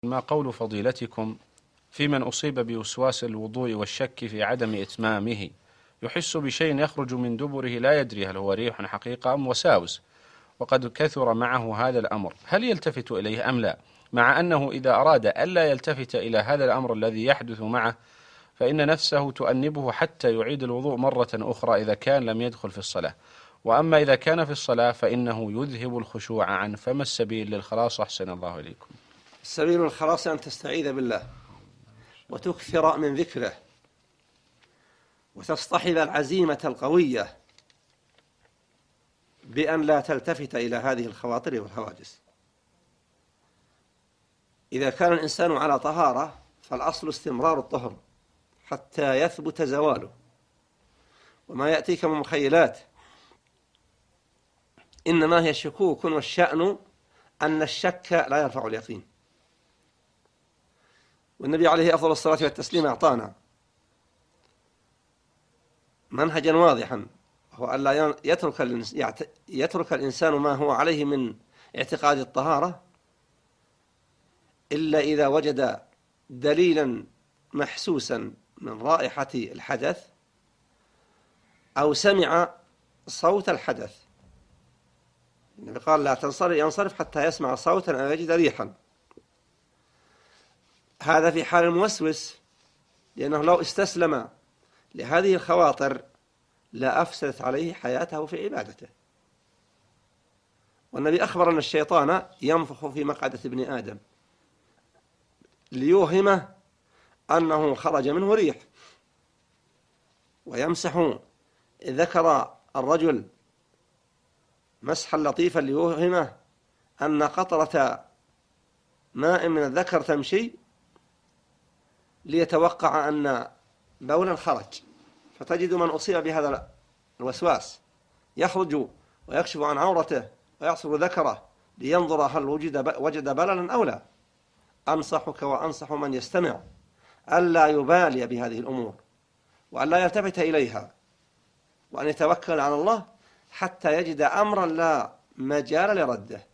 ما قول فضيلتكم في من أصيب بوسواس الوضوء والشك في عدم إتمامه، يحس بشيء يخرج من دبره لا يدري هل هو ريح حقيقة أم وساوس، وقد كثر معه هذا الأمر، هل يلتفت إليه أم لا؟ مع أنه إذا أراد ألا يلتفت إلى هذا الأمر الذي يحدث معه فإن نفسه تؤنبه حتى يعيد الوضوء مرة أخرى إذا كان لم يدخل في الصلاة. وأما إذا كان في الصلاة فإنه يذهب الخشوع عنه، فما السبيل للخلاص؟ أحسن الله إليكم. السبيل الخلاص أن تستعيذ بالله وتكثر من ذكره وتصطحب العزيمة القوية بأن لا تلتفت إلى هذه الخواطر والهواجس. إذا كان الإنسان على طهارة فالأصل استمرار الطهر حتى يثبت زواله، وما يأتيك من مخيلات إنما هي شكوك، والشأن أن الشك لا يرفع اليقين. والنبي عليه أفضل الصلاة والتسليم أعطانا منهجا واضحا، وهو أن لا يترك الإنسان ما هو عليه من اعتقاد الطهارة إلا إذا وجد دليلا محسوسا من رائحة الحدث أو سمع صوت الحدث. النبي قال لا ينصرف حتى يسمع صوتا أو يجد ريحا. هذا في حال الموسوس، لأنه لو استسلم لهذه الخواطر لا أفسدت عليه حياته في عبادته. والنبي أخبر أن الشيطان ينفخ في مقعدة ابن آدم ليوهمه أنه خرج منه ريح، ويمسح ذكر الرجل مسحا لطيفا ليوهمه أن قطرة ماء من الذكر تمشي، ليتوقع أن بولا خرج. فتجد من أصيب بهذا الوسواس يخرج ويكشف عن عورته ويعصر ذكره لينظر هل وجد بللا أو لا. أنصحك وأنصح من يستمع ألا يبالي بهذه الأمور، وأن لا يلتفت إليها، وأن يتوكل على الله حتى يجد أمرا لا مجال لرده.